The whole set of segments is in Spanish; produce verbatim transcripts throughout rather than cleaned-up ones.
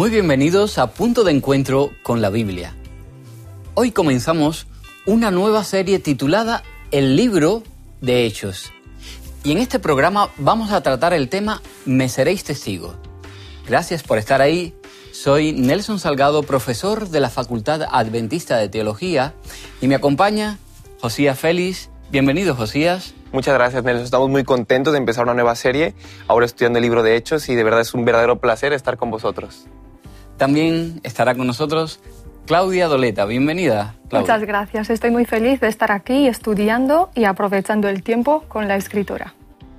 Muy bienvenidos a Punto de Encuentro con la Biblia. Hoy comenzamos una nueva serie titulada El Libro de Hechos. Y en este programa vamos a tratar el tema Me seréis testigos. Gracias por estar ahí. Soy Nelson Salgado, profesor de la Facultad Adventista de Teología, y me acompaña Josías Félix. Bienvenido, Josías. Muchas gracias, Nelson. Estamos muy contentos de empezar una nueva serie, ahora estudiando el Libro de Hechos, y de verdad es un verdadero placer estar con vosotros. También estará con nosotros Claudia Doleta. Bienvenida, Claudia. Muchas gracias. Estoy muy feliz de estar aquí estudiando y aprovechando el tiempo con la escritora.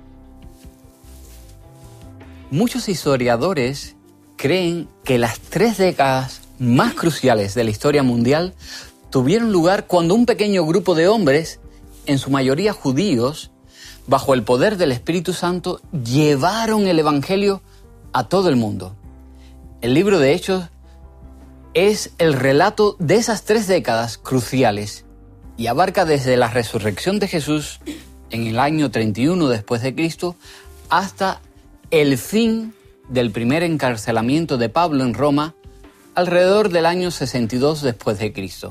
Muchos historiadores creen que las tres décadas más cruciales de la historia mundial tuvieron lugar cuando un pequeño grupo de hombres, en su mayoría judíos, bajo el poder del Espíritu Santo, llevaron el Evangelio a todo el mundo. El libro de Hechos es el relato de esas tres décadas cruciales y abarca desde la resurrección de Jesús en el año treinta y uno después de Cristo hasta el fin del primer encarcelamiento de Pablo en Roma alrededor del año sesenta y dos después de Cristo.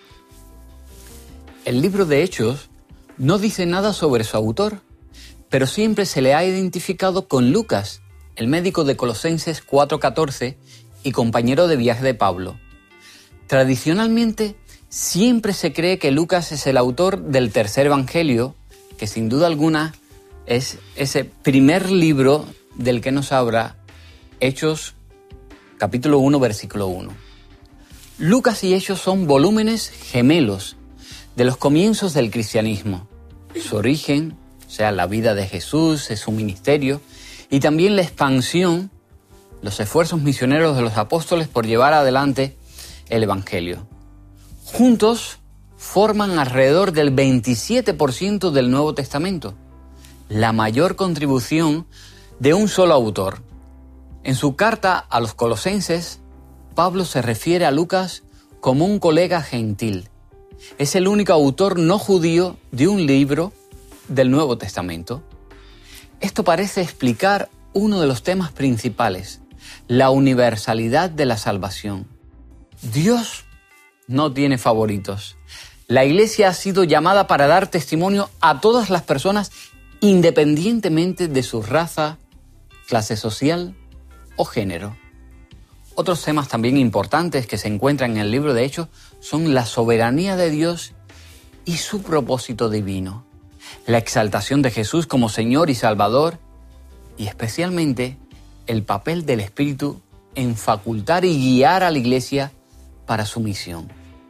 El libro de Hechos no dice nada sobre su autor, pero siempre se le ha identificado con Lucas, el médico de Colosenses cuatro catorce y compañero de viaje de Pablo. Tradicionalmente, siempre se cree que Lucas es el autor del tercer evangelio, que sin duda alguna es ese primer libro del que nos habla Hechos, capítulo uno, versículo uno. Lucas y Hechos son volúmenes gemelos de los comienzos del cristianismo. Su origen, o sea, la vida de Jesús, su ministerio, y también la expansión, los esfuerzos misioneros de los apóstoles por llevar adelante el Evangelio. Juntos forman alrededor del veintisiete por ciento del Nuevo Testamento, la mayor contribución de un solo autor. En su carta a los Colosenses, Pablo se refiere a Lucas como un colega gentil. Es el único autor no judío de un libro del Nuevo Testamento. Esto parece explicar uno de los temas principales, la universalidad de la salvación. Dios no tiene favoritos. La Iglesia ha sido llamada para dar testimonio a todas las personas independientemente de su raza, clase social o género. Otros temas también importantes que se encuentran en el libro de Hechos son la soberanía de Dios y su propósito divino, la exaltación de Jesús como Señor y Salvador, y especialmente el papel del Espíritu en facultar y guiar a la Iglesia para su misión.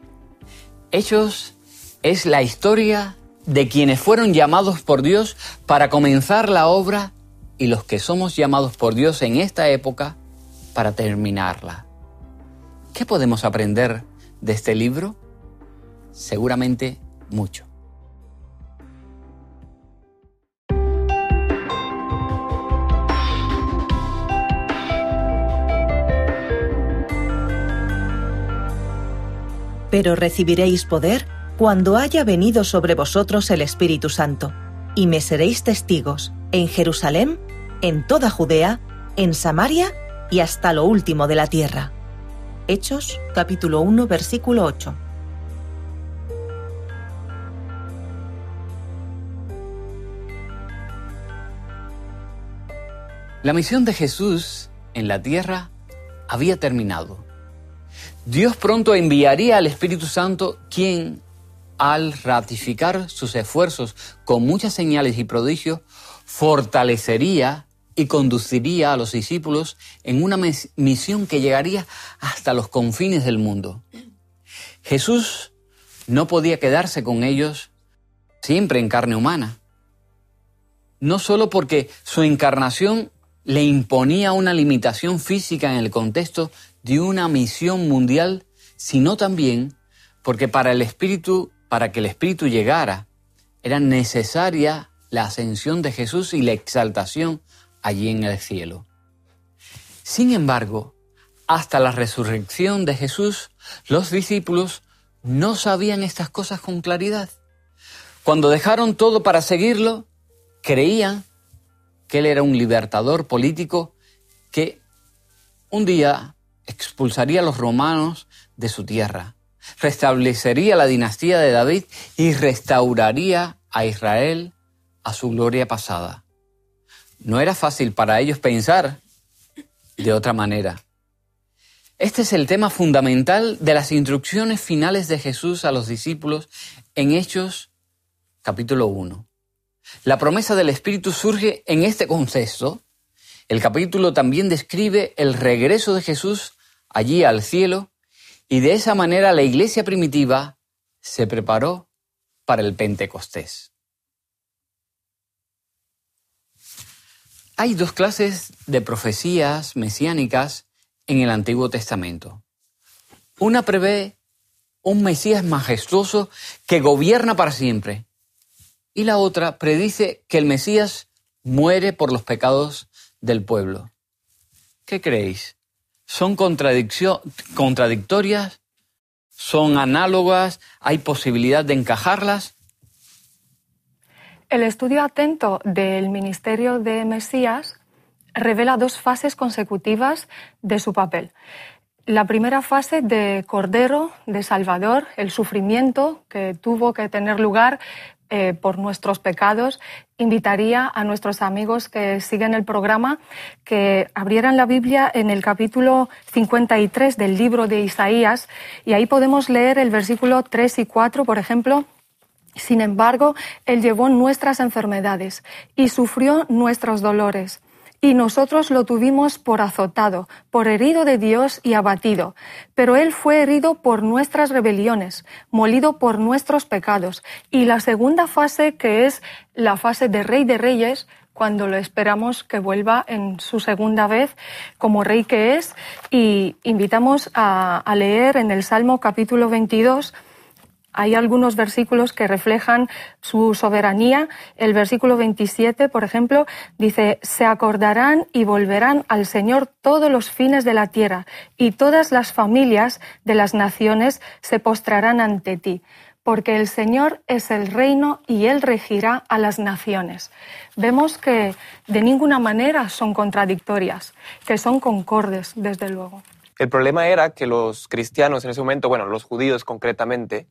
Hechos es la historia de quienes fueron llamados por Dios para comenzar la obra y los que somos llamados por Dios en esta época para terminarla. ¿Qué podemos aprender de este libro? Seguramente mucho. Pero recibiréis poder cuando haya venido sobre vosotros el Espíritu Santo, y me seréis testigos en Jerusalén, en toda Judea, en Samaria y hasta lo último de la tierra. Hechos, capítulo uno, versículo ocho. La misión de Jesús en la tierra había terminado. Dios pronto enviaría al Espíritu Santo, quien, al ratificar sus esfuerzos con muchas señales y prodigios, fortalecería y conduciría a los discípulos en una misión que llegaría hasta los confines del mundo. Jesús no podía quedarse con ellos siempre en carne humana, no solo porque su encarnación le imponía una limitación física en el contexto de una misión mundial, sino también porque para el Espíritu, para que el Espíritu llegara, era necesaria la ascensión de Jesús y la exaltación allí en el cielo. Sin embargo, hasta la resurrección de Jesús, los discípulos no sabían estas cosas con claridad. Cuando dejaron todo para seguirlo, creían que él era un libertador político que un día expulsaría a los romanos de su tierra, restablecería la dinastía de David y restauraría a Israel a su gloria pasada. No era fácil para ellos pensar de otra manera. Este es el tema fundamental de las instrucciones finales de Jesús a los discípulos en Hechos capítulo uno. La promesa del Espíritu surge en este contexto. El capítulo también describe el regreso de Jesús allí al cielo y de esa manera la iglesia primitiva se preparó para el Pentecostés. Hay dos clases de profecías mesiánicas en el Antiguo Testamento. Una prevé un Mesías majestuoso que gobierna para siempre, y la otra predice que el Mesías muere por los pecados del pueblo. ¿Qué creéis? ¿Son contradiccio- contradictorias? ¿Son análogas? ¿Hay posibilidad de encajarlas? El estudio atento del ministerio de Mesías revela dos fases consecutivas de su papel. La primera fase de Cordero, de Salvador, el sufrimiento que tuvo que tener lugar eh, por nuestros pecados. Invitaría a nuestros amigos que siguen el programa que abrieran la Biblia en el capítulo cincuenta y tres del libro de Isaías, y ahí podemos leer el versículo tres y cuatro, por ejemplo. Sin embargo, Él llevó nuestras enfermedades y sufrió nuestros dolores. Y nosotros lo tuvimos por azotado, por herido de Dios y abatido. Pero Él fue herido por nuestras rebeliones, molido por nuestros pecados. Y la segunda fase, que es la fase de Rey de Reyes, cuando lo esperamos que vuelva en su segunda vez como Rey que es, y invitamos a, a leer en el Salmo capítulo veintidós. Hay algunos versículos que reflejan su soberanía. El versículo veintisiete, por ejemplo, dice: «Se acordarán y volverán al Señor todos los fines de la tierra, y todas las familias de las naciones se postrarán ante ti, porque el Señor es el reino y Él regirá a las naciones». Vemos que de ninguna manera son contradictorias, que son concordes, desde luego. El problema era que los cristianos en ese momento, bueno, los judíos concretamente,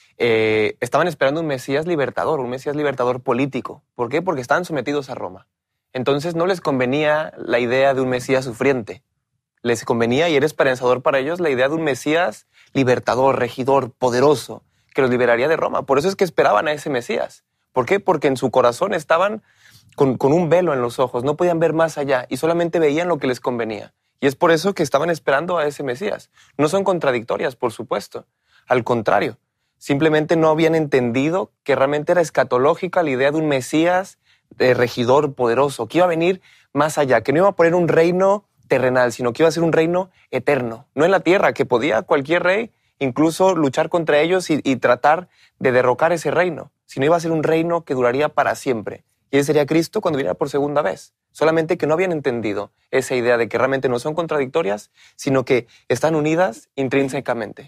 Eh, estaban esperando un Mesías libertador, un Mesías libertador político. ¿Por qué? Porque estaban sometidos a Roma. Entonces no les convenía la idea de un Mesías sufriente. Les convenía, y era esperanzador para ellos, la idea de un Mesías libertador, regidor, poderoso, que los liberaría de Roma. Por eso es que esperaban a ese Mesías. ¿Por qué? Porque en su corazón estaban con, con un velo en los ojos, no podían ver más allá y solamente veían lo que les convenía. Y es por eso que estaban esperando a ese Mesías. No son contradictorias, por supuesto. Al contrario. Simplemente no habían entendido que realmente era escatológica la idea de un Mesías de regidor poderoso, que iba a venir más allá, que no iba a poner un reino terrenal, sino que iba a ser un reino eterno, no en la tierra, que podía cualquier rey incluso luchar contra ellos y, y tratar de derrocar ese reino, sino iba a ser un reino que duraría para siempre. Y ese sería Cristo cuando viniera por segunda vez. Solamente que no habían entendido esa idea de que realmente no son contradictorias, sino que están unidas intrínsecamente.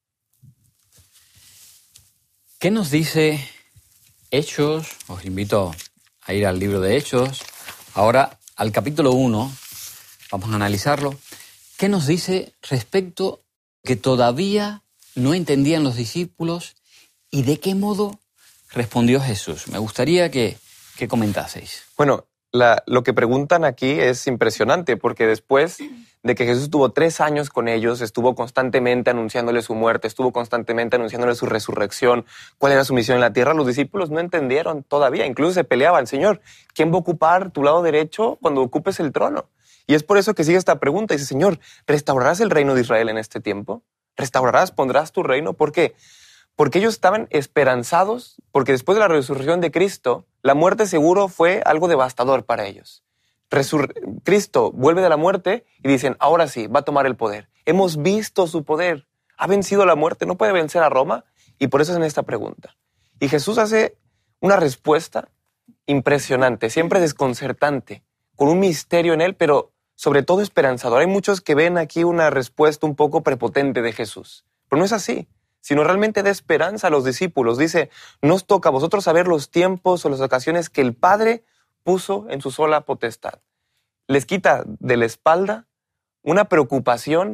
¿Qué nos dice Hechos? Os invito a ir al libro de Hechos. Ahora, al capítulo uno, vamos a analizarlo. ¿Qué nos dice respecto que todavía no entendían los discípulos y de qué modo respondió Jesús? Me gustaría que, que comentaseis. Bueno, la, lo que preguntan aquí es impresionante, porque después de que Jesús estuvo tres años con ellos, estuvo constantemente anunciándoles su muerte, estuvo constantemente anunciándoles su resurrección, cuál era su misión en la tierra, los discípulos no entendieron todavía, incluso se peleaban: Señor, ¿quién va a ocupar tu lado derecho cuando ocupes el trono? Y es por eso que sigue esta pregunta, dice: Señor, ¿restaurarás el reino de Israel en este tiempo? ¿Restaurarás, pondrás tu reino? ¿Por qué? Porque ellos estaban esperanzados, porque después de la resurrección de Cristo, la muerte seguro fue algo devastador para ellos. Resur- Cristo vuelve de la muerte y dicen: ahora sí, va a tomar el poder. Hemos visto su poder. Ha vencido la muerte, no puede vencer a Roma. Y por eso hacen esta pregunta. Y Jesús hace una respuesta impresionante, siempre desconcertante, con un misterio en él, pero sobre todo esperanzador. Hay muchos que ven aquí una respuesta un poco prepotente de Jesús, pero no es así, sino realmente da esperanza a los discípulos. Dice: no os toca a vosotros saber los tiempos o las ocasiones que el Padre puso en su sola potestad. Les quita de la espalda una preocupación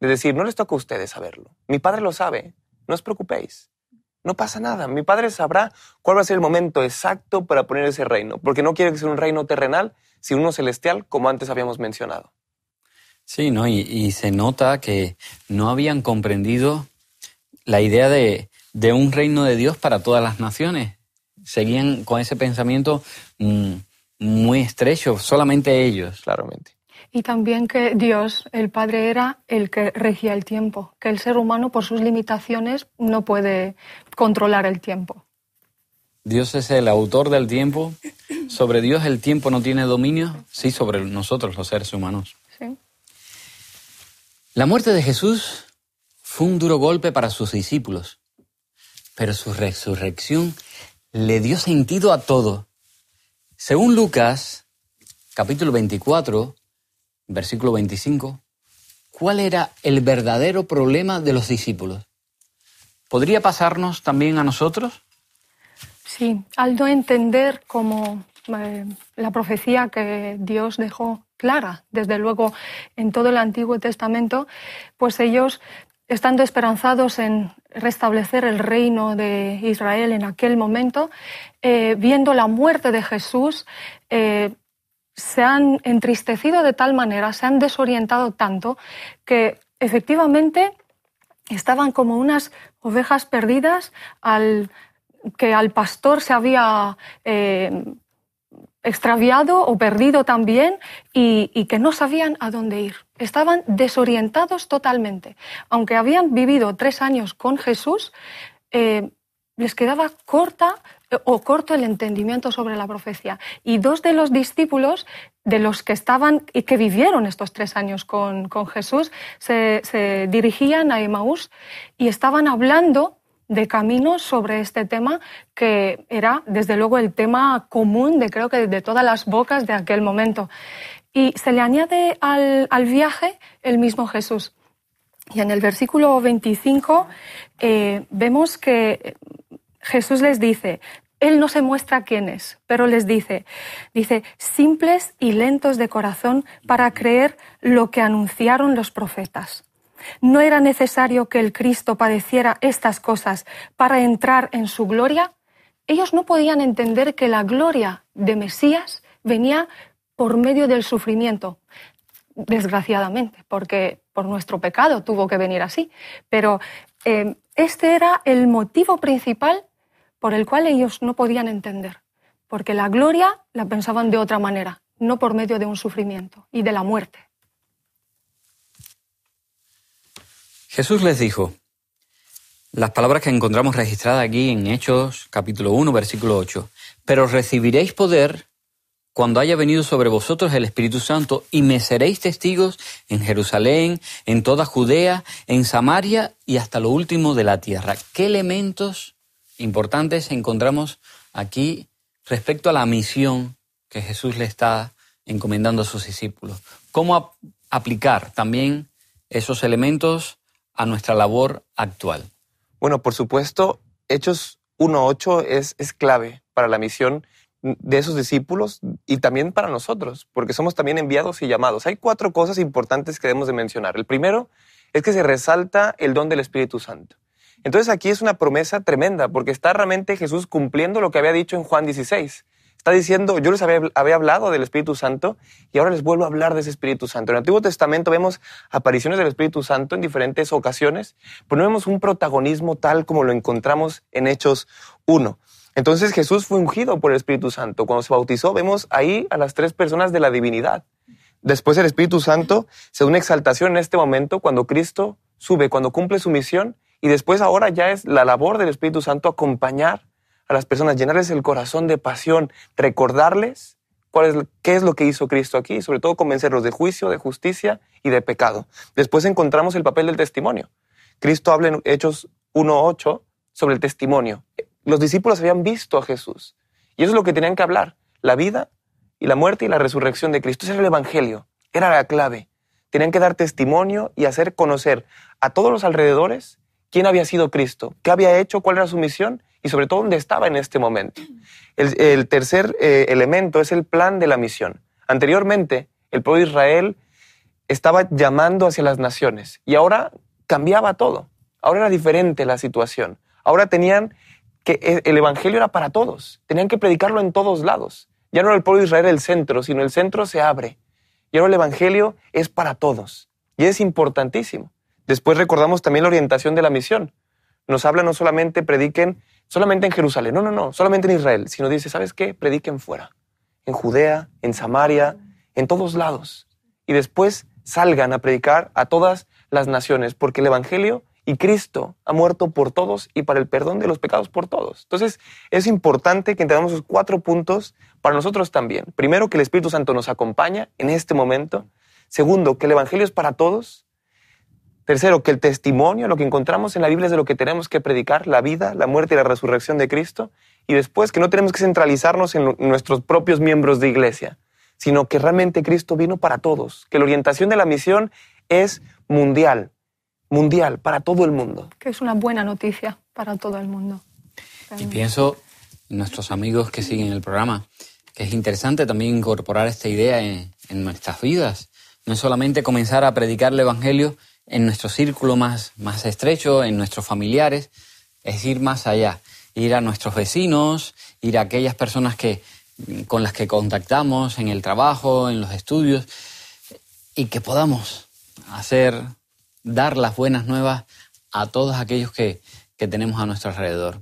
de decir, no les toca a ustedes saberlo. Mi Padre lo sabe, no os preocupéis. No pasa nada, mi Padre sabrá cuál va a ser el momento exacto para poner ese reino, porque no quiere que sea un reino terrenal, sino uno celestial, como antes habíamos mencionado. Sí, ¿no? Y, y se nota que no habían comprendido la idea de, de un reino de Dios para todas las naciones. Seguían con ese pensamiento mmm, muy estrecho, solamente ellos. Claramente. Y también que Dios, el Padre, era el que regía el tiempo, que el ser humano por sus limitaciones no puede controlar el tiempo. Dios es el autor del tiempo. Sobre Dios el tiempo no tiene dominio, sí, sobre nosotros los seres humanos. Sí. La muerte de Jesús fue un duro golpe para sus discípulos, pero su resurrección le dio sentido a todo. Según Lucas, capítulo veinticuatro, versículo veinticinco, ¿cuál era el verdadero problema de los discípulos? ¿Podría pasarnos también a nosotros? Sí, al no entender como eh, la profecía que Dios dejó clara, desde luego en todo el Antiguo Testamento, pues ellos, estando esperanzados en restablecer el reino de Israel en aquel momento, eh, viendo la muerte de Jesús, eh, se han entristecido de tal manera, se han desorientado tanto, que efectivamente estaban como unas ovejas perdidas al que al pastor se había eh, extraviado o perdido también y, y que no sabían a dónde ir. Estaban desorientados totalmente. Aunque habían vivido tres años con Jesús, eh, les quedaba corta o corto el entendimiento sobre la profecía. Y dos de los discípulos, de los que estaban y que vivieron estos tres años con, con Jesús, se, se dirigían a Emaús y estaban hablando de camino sobre este tema, que era desde luego el tema común de creo que de todas las bocas de aquel momento. Y se le añade al, al viaje el mismo Jesús. Y en el versículo veinticinco eh, vemos que Jesús les dice, Él no se muestra quién es, pero les dice, dice, simples y lentos de corazón para creer lo que anunciaron los profetas. ¿No era necesario que el Cristo padeciera estas cosas para entrar en su gloria? Ellos no podían entender que la gloria de Mesías venía por medio del sufrimiento, desgraciadamente, porque por nuestro pecado tuvo que venir así. Pero eh, este era el motivo principal por el cual ellos no podían entender, porque la gloria la pensaban de otra manera, no por medio de un sufrimiento y de la muerte. Jesús les dijo, las palabras que encontramos registradas aquí en Hechos, capítulo uno, versículo ocho, pero recibiréis poder cuando haya venido sobre vosotros el Espíritu Santo y me seréis testigos en Jerusalén, en toda Judea, en Samaria y hasta lo último de la tierra. ¿Qué elementos importantes encontramos aquí respecto a la misión que Jesús le está encomendando a sus discípulos? ¿Cómo ap- aplicar también esos elementos a nuestra labor actual? Bueno, por supuesto, Hechos uno ocho es, es clave para la misión de esos discípulos y también para nosotros, porque somos también enviados y llamados. Hay cuatro cosas importantes que debemos de mencionar. El primero es que se resalta el don del Espíritu Santo. Entonces aquí es una promesa tremenda, porque está realmente Jesús cumpliendo lo que había dicho en Juan dieciséis. Está diciendo, yo les había, había hablado del Espíritu Santo y ahora les vuelvo a hablar de ese Espíritu Santo. En el Antiguo Testamento vemos apariciones del Espíritu Santo en diferentes ocasiones, pero no vemos un protagonismo tal como lo encontramos en Hechos uno. Entonces Jesús fue ungido por el Espíritu Santo. Cuando se bautizó vemos ahí a las tres personas de la divinidad. Después el Espíritu Santo se da una exaltación en este momento cuando Cristo sube, cuando cumple su misión, y después ahora ya es la labor del Espíritu Santo acompañar a las personas, llenarles el corazón de pasión, recordarles cuál es, qué es lo que hizo Cristo aquí, y sobre todo convencerlos de juicio, de justicia y de pecado. Después encontramos el papel del testimonio. Cristo habla en Hechos uno ocho sobre el testimonio. Los discípulos habían visto a Jesús y eso es lo que tenían que hablar, la vida y la muerte y la resurrección de Cristo. Ese era el evangelio, era la clave. Tenían que dar testimonio y hacer conocer a todos los alrededores quién había sido Cristo, qué había hecho, cuál era su misión y sobre todo dónde estaba en este momento. El, el tercer eh, elemento es el plan de la misión. Anteriormente, el pueblo de Israel estaba llamando hacia las naciones y ahora cambiaba todo. Ahora era diferente la situación. Ahora tenían que el evangelio era para todos. Tenían que predicarlo en todos lados. Ya no era el pueblo de Israel el centro, sino el centro se abre. Y ahora el evangelio es para todos. Y es importantísimo. Después recordamos también la orientación de la misión. Nos habla no solamente prediquen solamente en Jerusalén, no, no, no, solamente en Israel, sino dice, ¿sabes qué? Prediquen fuera. En Judea, en Samaria, en todos lados. Y después salgan a predicar a todas las naciones, porque el evangelio y Cristo ha muerto por todos y para el perdón de los pecados por todos. Entonces, es importante que entendamos esos cuatro puntos para nosotros también. Primero, que el Espíritu Santo nos acompaña en este momento. Segundo, que el evangelio es para todos. Tercero, que el testimonio, lo que encontramos en la Biblia es de lo que tenemos que predicar, la vida, la muerte y la resurrección de Cristo. Y después, que no tenemos que centralizarnos en nuestros propios miembros de iglesia, sino que realmente Cristo vino para todos, que la orientación de la misión es mundial. Mundial, para todo el mundo. Que es una buena noticia para todo el mundo. Y pienso en nuestros amigos que siguen el programa, que es interesante también incorporar esta idea en, en nuestras vidas. No es solamente comenzar a predicar el evangelio en nuestro círculo más, más estrecho, en nuestros familiares, es ir más allá, ir a nuestros vecinos, ir a aquellas personas que, con las que contactamos en el trabajo, en los estudios, y que podamos hacer... dar las buenas nuevas a todos aquellos que, que tenemos a nuestro alrededor.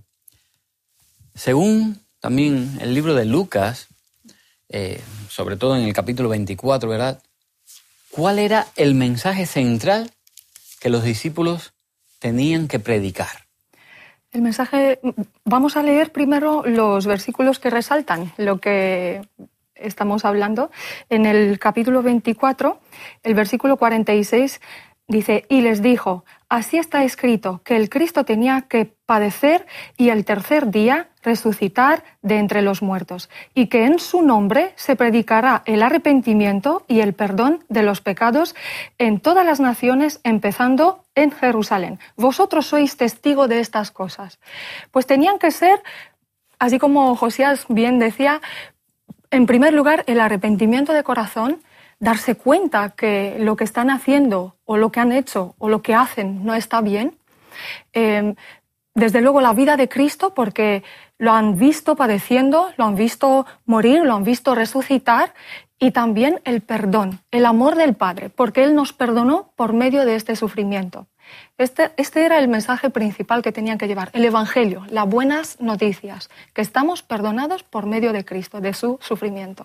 Según también el libro de Lucas, eh, sobre todo en el capítulo veinticuatro, ¿verdad? ¿Cuál era el mensaje central que los discípulos tenían que predicar? El mensaje, vamos a leer primero los versículos que resaltan lo que estamos hablando. En el capítulo veinticuatro, el versículo cuarenta y seis, dice, y les dijo, así está escrito, que el Cristo tenía que padecer y el tercer día resucitar de entre los muertos, y que en su nombre se predicará el arrepentimiento y el perdón de los pecados en todas las naciones, empezando en Jerusalén. Vosotros sois testigo de estas cosas. Pues tenían que ser, así como Josías bien decía, en primer lugar, el arrepentimiento de corazón, darse cuenta que lo que están haciendo o lo que han hecho o lo que hacen no está bien. Eh, desde luego la vida de Cristo, porque lo han visto padeciendo, lo han visto morir, lo han visto resucitar, y también el perdón, el amor del Padre, porque Él nos perdonó por medio de este sufrimiento. Este, este era el mensaje principal que tenían que llevar, el Evangelio, las buenas noticias, que estamos perdonados por medio de Cristo, de su sufrimiento.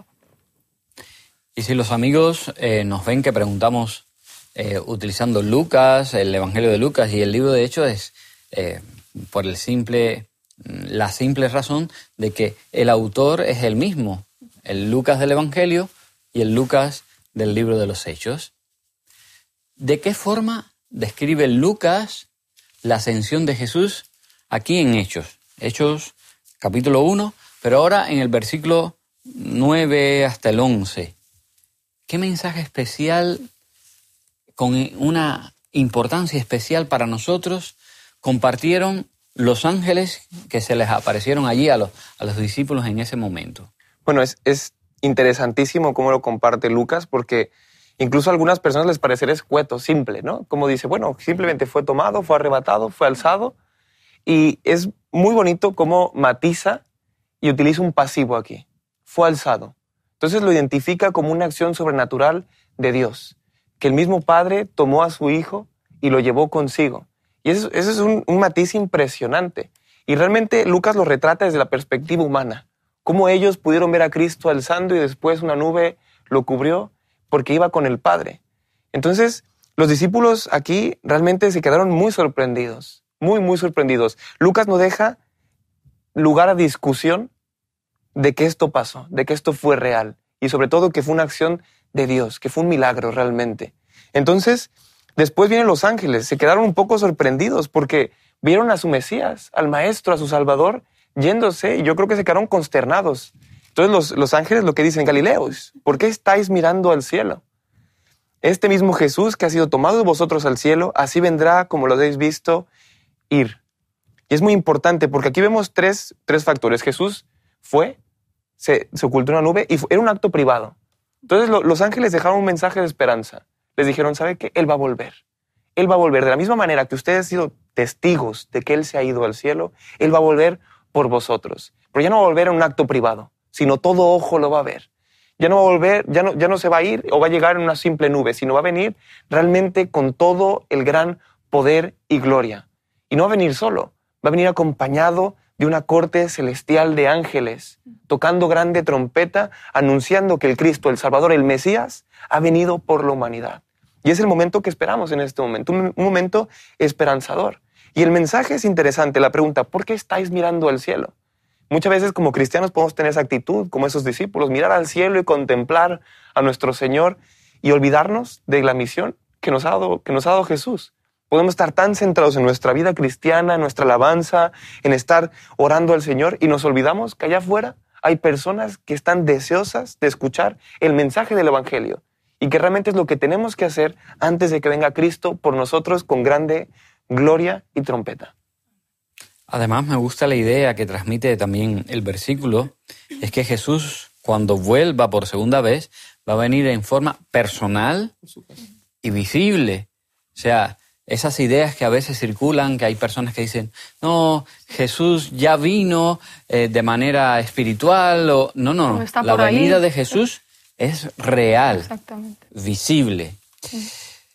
Y si los amigos eh, nos ven que preguntamos eh, utilizando Lucas, el Evangelio de Lucas y el libro de Hechos, es eh, por el simple, la simple razón de que el autor es el mismo, el Lucas del Evangelio y el Lucas del libro de los Hechos. ¿De qué forma describe Lucas la ascensión de Jesús aquí en Hechos? Hechos capítulo uno, pero ahora en el versículo nueve hasta el once. ¿Qué mensaje especial, con una importancia especial para nosotros, compartieron los ángeles que se les aparecieron allí a los, a los discípulos en ese momento? Bueno, es, es interesantísimo cómo lo comparte Lucas, porque incluso a algunas personas les parecerá escueto, simple, ¿no? Como dice, bueno, simplemente fue tomado, fue arrebatado, fue alzado. Y es muy bonito cómo matiza y utiliza un pasivo aquí. Fue alzado. Entonces lo identifica como una acción sobrenatural de Dios, que el mismo Padre tomó a su Hijo y lo llevó consigo. Y eso, eso es un, un matiz impresionante. Y realmente Lucas lo retrata desde la perspectiva humana, cómo ellos pudieron ver a Cristo alzando y después una nube lo cubrió porque iba con el Padre. Entonces los discípulos aquí realmente se quedaron muy sorprendidos, muy, muy sorprendidos. Lucas no deja lugar a discusión de que esto pasó, de que esto fue real y sobre todo que fue una acción de Dios, que fue un milagro realmente. Entonces, después vienen los ángeles, se quedaron un poco sorprendidos porque vieron a su Mesías, al Maestro, a su Salvador, yéndose, y yo creo que se quedaron consternados. Entonces los, los ángeles lo que dicen, Galileos, ¿por qué estáis mirando al cielo? Este mismo Jesús que ha sido tomado de vosotros al cielo, así vendrá, como lo habéis visto, ir. Y es muy importante porque aquí vemos tres, tres factores. Jesús fue, Se, se ocultó en una nube y fue, era un acto privado. Entonces lo, los ángeles dejaron un mensaje de esperanza. les dijeron, ¿sabe qué? Él va a volver. Él va a volver. De la misma manera que ustedes han sido testigos de que Él se ha ido al cielo, Él va a volver por vosotros. Pero ya no va a volver en un acto privado, sino todo ojo lo va a ver. Ya no va a volver, ya no, ya no se va a ir o va a llegar en una simple nube, sino va a venir realmente con todo el gran poder y gloria. Y no va a venir solo, va a venir acompañado de una corte celestial de ángeles, tocando grande trompeta, anunciando que el Cristo, el Salvador, el Mesías, ha venido por la humanidad. Y es el momento que esperamos en este momento, un, un momento esperanzador. Y el mensaje es interesante, la pregunta, ¿por qué estáis mirando al cielo? Muchas veces como cristianos podemos tener esa actitud, como esos discípulos, mirar al cielo y contemplar a nuestro Señor y olvidarnos de la misión que nos ha dado, que nos ha dado Jesús. Podemos estar tan centrados en nuestra vida cristiana, en nuestra alabanza, en estar orando al Señor y nos olvidamos que allá afuera hay personas que están deseosas de escuchar el mensaje del Evangelio y que realmente es lo que tenemos que hacer antes de que venga Cristo por nosotros con grande gloria y trompeta. Además, me gusta la idea que transmite también el versículo, es que Jesús, cuando vuelva por segunda vez, va a venir en forma personal y visible. O sea, esas ideas que a veces circulan, que hay personas que dicen, no, Jesús ya vino eh, de manera espiritual. O... No, no, no. La venida ahí de Jesús es real, exactamente, visible. Sí.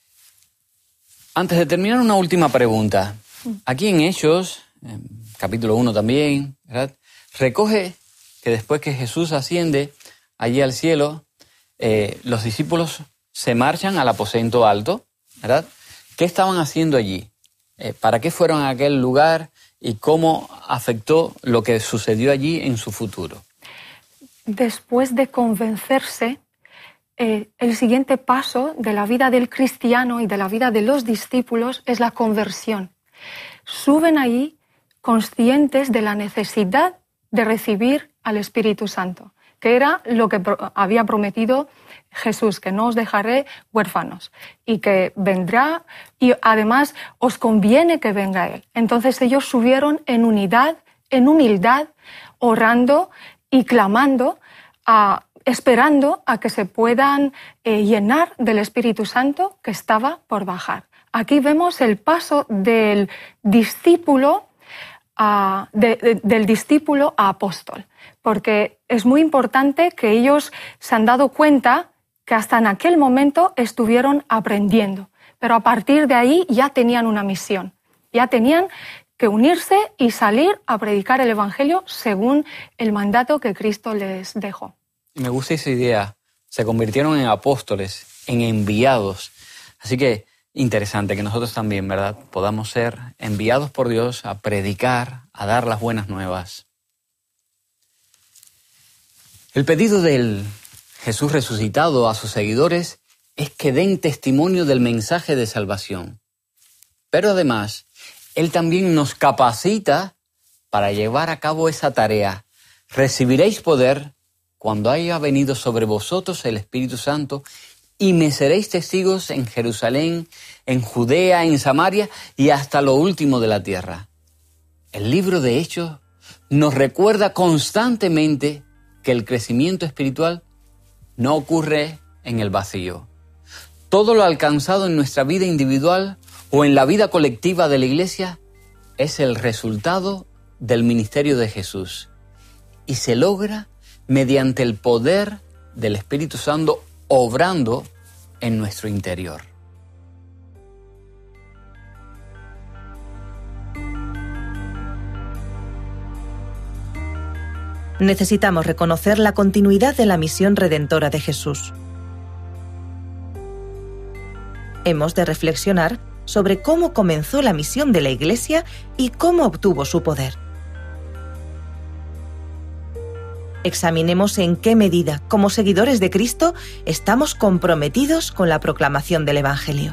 Antes de terminar, una última pregunta. Aquí en Hechos, en capítulo uno también, ¿verdad?, recoge que después que Jesús asciende allí al cielo, eh, los discípulos se marchan al aposento alto, ¿verdad? ¿Qué estaban haciendo allí? Eh, ¿Para qué fueron a aquel lugar y cómo afectó lo que sucedió allí en su futuro? Después de convencerse, eh, el siguiente paso de la vida del cristiano y de la vida de los discípulos es la conversión. Suben ahí conscientes de la necesidad de recibir al Espíritu Santo, que era lo que pro- había prometido Jesús, que no os dejaré huérfanos y que vendrá y además os conviene que venga Él. Entonces ellos subieron en unidad, en humildad, orando y clamando, a, esperando a que se puedan eh, llenar del Espíritu Santo que estaba por bajar. Aquí vemos el paso del discípulo a, de, de, del discípulo a apóstol, porque es muy importante que ellos se han dado cuenta que hasta en aquel momento estuvieron aprendiendo, pero a partir de ahí ya tenían una misión, ya tenían que unirse y salir a predicar el Evangelio según el mandato que Cristo les dejó. Me gusta esa idea, se convirtieron en apóstoles, en enviados, así que interesante que nosotros también, ¿verdad?, podamos ser enviados por Dios a predicar, a dar las buenas nuevas. El pedido del Jesús resucitado a sus seguidores es que den testimonio del mensaje de salvación. Pero además, Él también nos capacita para llevar a cabo esa tarea. Recibiréis poder cuando haya venido sobre vosotros el Espíritu Santo y me seréis testigos en Jerusalén, en Judea, en Samaria y hasta lo último de la tierra. El libro de Hechos nos recuerda constantemente que el crecimiento espiritual no ocurre en el vacío. Todo lo alcanzado en nuestra vida individual o en la vida colectiva de la Iglesia es el resultado del ministerio de Jesús y se logra mediante el poder del Espíritu Santo obrando en nuestro interior. Necesitamos reconocer la continuidad de la misión redentora de Jesús. Hemos de reflexionar sobre cómo comenzó la misión de la Iglesia y cómo obtuvo su poder. Examinemos en qué medida, como seguidores de Cristo, estamos comprometidos con la proclamación del Evangelio.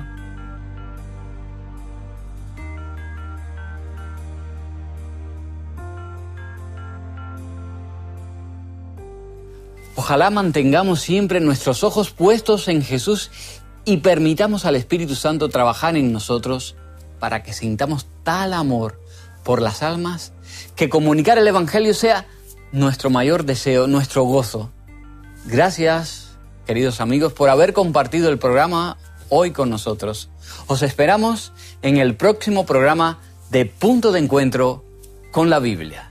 Ojalá mantengamos siempre nuestros ojos puestos en Jesús y permitamos al Espíritu Santo trabajar en nosotros para que sintamos tal amor por las almas que comunicar el Evangelio sea nuestro mayor deseo, nuestro gozo. Gracias, queridos amigos, por haber compartido el programa hoy con nosotros. Os esperamos en el próximo programa de Punto de Encuentro con la Biblia.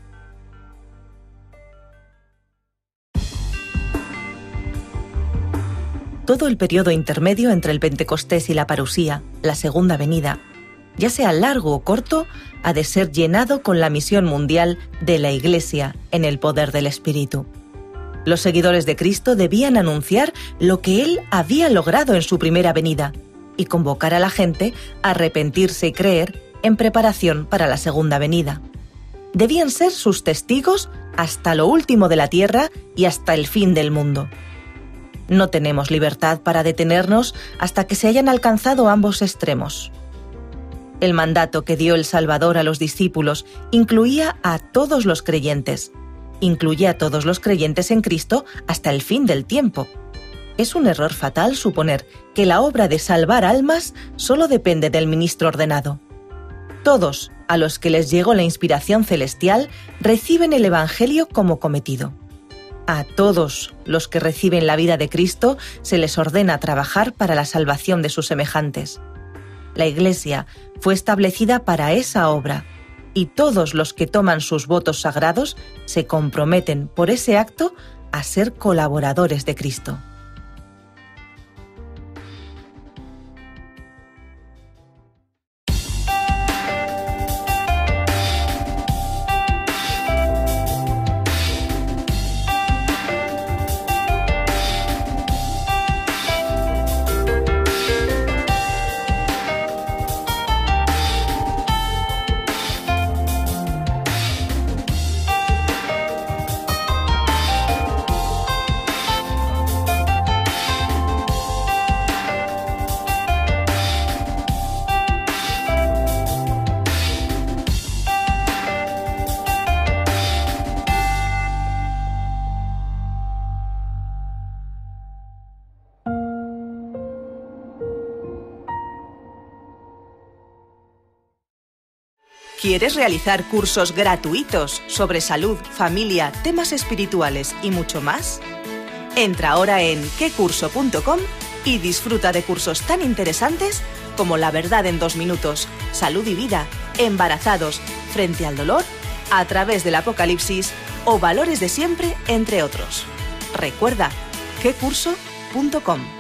Todo el periodo intermedio entre el Pentecostés y la parusía, la segunda venida, ya sea largo o corto, ha de ser llenado con la misión mundial de la Iglesia en el poder del Espíritu. Los seguidores de Cristo debían anunciar lo que Él había logrado en su primera venida y convocar a la gente a arrepentirse y creer en preparación para la segunda venida. Debían ser sus testigos hasta lo último de la tierra y hasta el fin del mundo. No tenemos libertad para detenernos hasta que se hayan alcanzado ambos extremos. El mandato que dio el Salvador a los discípulos incluía a todos los creyentes. Incluye a todos los creyentes en Cristo hasta el fin del tiempo. Es un error fatal suponer que la obra de salvar almas solo depende del ministro ordenado. Todos, a los que les llegó la inspiración celestial, reciben el Evangelio como cometido. A todos los que reciben la vida de Cristo se les ordena trabajar para la salvación de sus semejantes. La Iglesia fue establecida para esa obra, y todos los que toman sus votos sagrados se comprometen por ese acto a ser colaboradores de Cristo. ¿Quieres realizar cursos gratuitos sobre salud, familia, temas espirituales y mucho más? Entra ahora en qué curso punto com y disfruta de cursos tan interesantes como La verdad en dos minutos, Salud y vida, Embarazados, Frente al dolor, A través del Apocalipsis o Valores de siempre, entre otros. Recuerda, qué curso punto com.